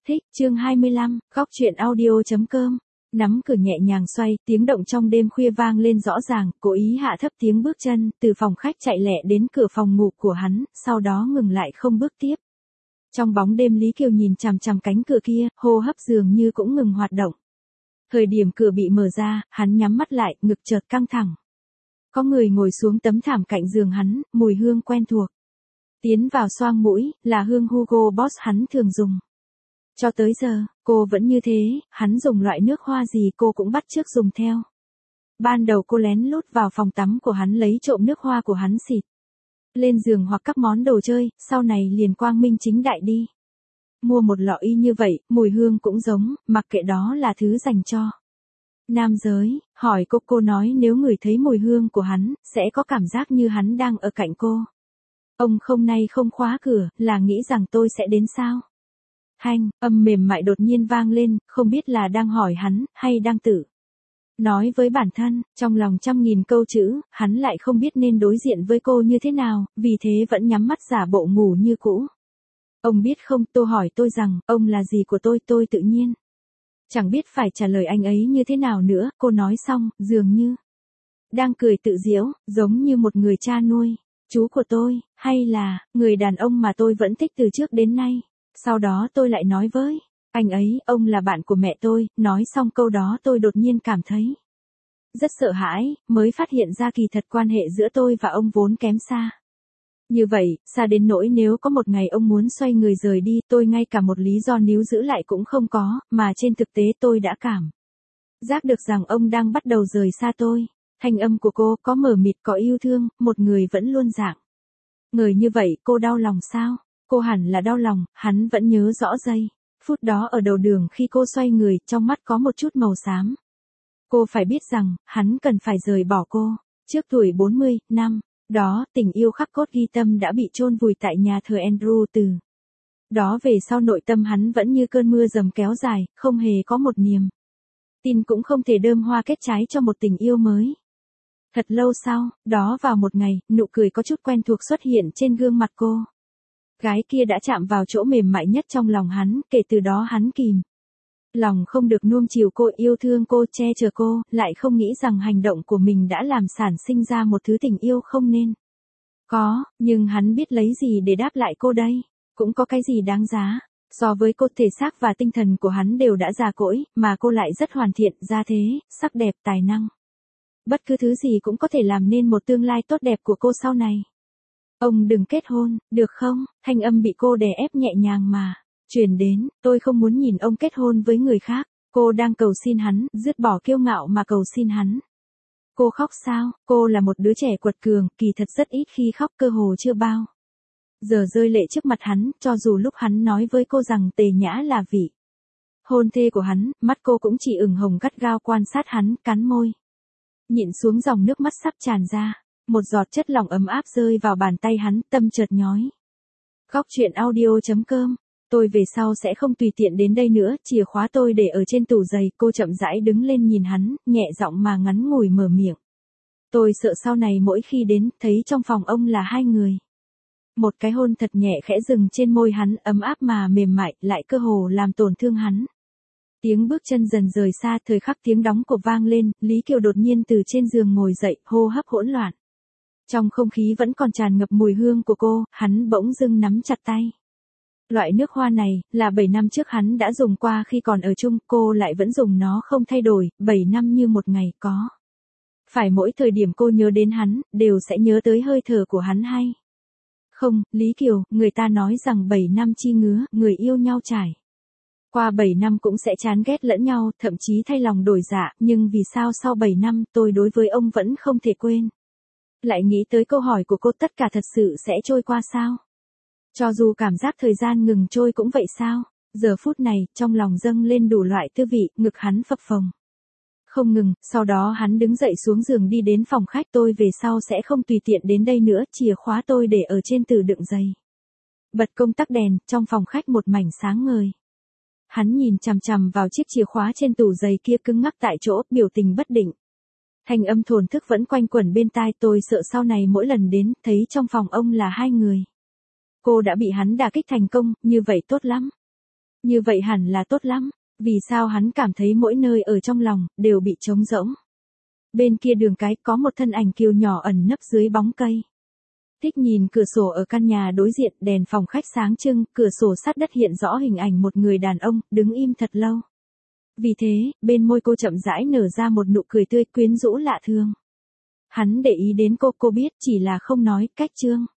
Thích, chương 25, góc truyện audio.com. Nắm cửa nhẹ nhàng xoay, tiếng động trong đêm khuya vang lên rõ ràng, cố ý hạ thấp tiếng bước chân, từ phòng khách chạy lẹ đến cửa phòng ngủ của hắn, sau đó ngừng lại không bước tiếp. Trong bóng đêm Lý Kiều nhìn chằm chằm cánh cửa kia, hô hấp dường như cũng ngừng hoạt động. Thời điểm cửa bị mở ra, hắn nhắm mắt lại, ngực chợt căng thẳng. Có người ngồi xuống tấm thảm cạnh giường hắn, mùi hương quen thuộc. Tiến vào xoang mũi, là hương Hugo Boss hắn thường dùng. Cho tới giờ, cô vẫn như thế, hắn dùng loại nước hoa gì cô cũng bắt chước dùng theo. Ban đầu cô lén lút vào phòng tắm của hắn lấy trộm nước hoa của hắn xịt lên giường hoặc các món đồ chơi, sau này liền quang minh chính đại đi. Mua một lọ y như vậy, mùi hương cũng giống, mặc kệ đó là thứ dành cho nam giới, hỏi cô nói nếu người thấy mùi hương của hắn, sẽ có cảm giác như hắn đang ở cạnh cô. Ông không nay không khóa cửa, là nghĩ rằng tôi sẽ đến sao? Hanh, âm mềm mại đột nhiên vang lên, không biết là đang hỏi hắn, hay đang tự nói với bản thân, trong lòng trăm nghìn câu chữ, hắn lại không biết nên đối diện với cô như thế nào, vì thế vẫn nhắm mắt giả bộ ngủ như cũ. Ông biết không, tôi hỏi tôi rằng, ông là gì của tôi tự nhiên chẳng biết phải trả lời anh ấy như thế nào nữa, cô nói xong, dường như đang cười tự giễu, giống như một người cha nuôi, chú của tôi, hay là, người đàn ông mà tôi vẫn thích từ trước đến nay. Sau đó tôi lại nói với anh ấy, ông là bạn của mẹ tôi, nói xong câu đó tôi đột nhiên cảm thấy rất sợ hãi, mới phát hiện ra kỳ thật quan hệ giữa tôi và ông vốn kém xa. Như vậy, xa đến nỗi nếu có một ngày ông muốn xoay người rời đi, tôi ngay cả một lý do níu giữ lại cũng không có, mà trên thực tế tôi đã cảm giác được rằng ông đang bắt đầu rời xa tôi. Thanh âm của cô có mờ mịt có yêu thương, một người vẫn luôn dạng người như vậy, cô đau lòng sao? Cô hẳn là đau lòng, hắn vẫn nhớ rõ giây phút đó ở đầu đường khi cô xoay người, trong mắt có một chút màu xám. Cô phải biết rằng, hắn cần phải rời bỏ cô. Trước tuổi 40 năm, đó, tình yêu khắc cốt ghi tâm đã bị chôn vùi tại nhà thờ Andrew từ đó về sau nội tâm hắn vẫn như cơn mưa dầm kéo dài, không hề có một niềm tin cũng không thể đơm hoa kết trái cho một tình yêu mới. Thật lâu sau, đó vào một ngày, nụ cười có chút quen thuộc xuất hiện trên gương mặt cô. Gái kia đã chạm vào chỗ mềm mại nhất trong lòng hắn, kể từ đó hắn kìm lòng không được nuông chiều cô, yêu thương cô, che chở cô, lại không nghĩ rằng hành động của mình đã làm sản sinh ra một thứ tình yêu không nên có, nhưng hắn biết lấy gì để đáp lại cô đây, cũng có cái gì đáng giá. So với cô, thể xác và tinh thần của hắn đều đã già cỗi, mà cô lại rất hoàn thiện, gia thế, sắc đẹp, tài năng. Bất cứ thứ gì cũng có thể làm nên một tương lai tốt đẹp của cô sau này. Ông đừng kết hôn, được không? Thanh âm bị cô đè ép nhẹ nhàng mà truyền đến, tôi không muốn nhìn ông kết hôn với người khác. Cô đang cầu xin hắn, dứt bỏ kiêu ngạo mà cầu xin hắn. Cô khóc sao? Cô là một đứa trẻ quật cường, kỳ thật rất ít khi khóc, cơ hồ chưa bao giờ rơi lệ trước mặt hắn, cho dù lúc hắn nói với cô rằng Tề Nhã là vị hôn thê của hắn, mắt cô cũng chỉ ửng hồng gắt gao quan sát hắn, cắn môi nhịn xuống dòng nước mắt sắp tràn ra. Một giọt chất lỏng ấm áp rơi vào bàn tay hắn, tâm chợt nhói. Góc truyện audio.com. Tôi về sau sẽ không tùy tiện đến đây nữa, chìa khóa tôi để ở trên tủ giày. Cô chậm rãi đứng lên nhìn hắn, nhẹ giọng mà ngắn ngủi mở miệng. Tôi sợ sau này mỗi khi đến, thấy trong phòng ông là hai người. Một cái hôn thật nhẹ khẽ dừng trên môi hắn, ấm áp mà mềm mại, lại cơ hồ làm tổn thương hắn. Tiếng bước chân dần rời xa, thời khắc tiếng đóng cột vang lên, Lý Kiều đột nhiên từ trên giường ngồi dậy, hô hấp hỗn loạn. Trong không khí vẫn còn tràn ngập mùi hương của cô, hắn bỗng dưng nắm chặt tay. Loại nước hoa này, là 7 năm trước hắn đã dùng qua khi còn ở chung, cô lại vẫn dùng nó không thay đổi, 7 năm như một ngày có. Phải mỗi thời điểm cô nhớ đến hắn, đều sẽ nhớ tới hơi thở của hắn hay? Không, Lý Kiều, người ta nói rằng 7 năm chi ngứa, người yêu nhau trải qua 7 năm cũng sẽ chán ghét lẫn nhau, thậm chí thay lòng đổi dạ, nhưng vì sao sau 7 năm tôi đối với ông vẫn không thể quên? Lại nghĩ tới câu hỏi của cô, tất cả thật sự sẽ trôi qua sao? Cho dù cảm giác thời gian ngừng trôi cũng vậy sao? Giờ phút này, trong lòng dâng lên đủ loại tư vị, ngực hắn phập phồng không ngừng, sau đó hắn đứng dậy xuống giường đi đến phòng khách. Tôi về sau sẽ không tùy tiện đến đây nữa, chìa khóa tôi để ở trên tủ đựng giày. Bật công tắc đèn, trong phòng khách một mảnh sáng ngời. Hắn nhìn chằm chằm vào chiếc chìa khóa trên tủ giày kia cứng ngắc tại chỗ, biểu tình bất định. Thanh âm thổn thức vẫn quanh quẩn bên tai. Tôi sợ sau này mỗi lần đến, thấy trong phòng ông là hai người. Cô đã bị hắn đả kích thành công, như vậy tốt lắm. Như vậy hẳn là tốt lắm, vì sao hắn cảm thấy mỗi nơi ở trong lòng, đều bị trống rỗng. Bên kia đường cái có một thân ảnh kiều nhỏ ẩn nấp dưới bóng cây. Thích nhìn cửa sổ ở căn nhà đối diện, đèn phòng khách sáng trưng, cửa sổ sát đất hiện rõ hình ảnh một người đàn ông, đứng im thật lâu. Vì thế, bên môi cô chậm rãi nở ra một nụ cười tươi quyến rũ lạ thường. Hắn để ý đến cô biết, chỉ là không nói, cách trương.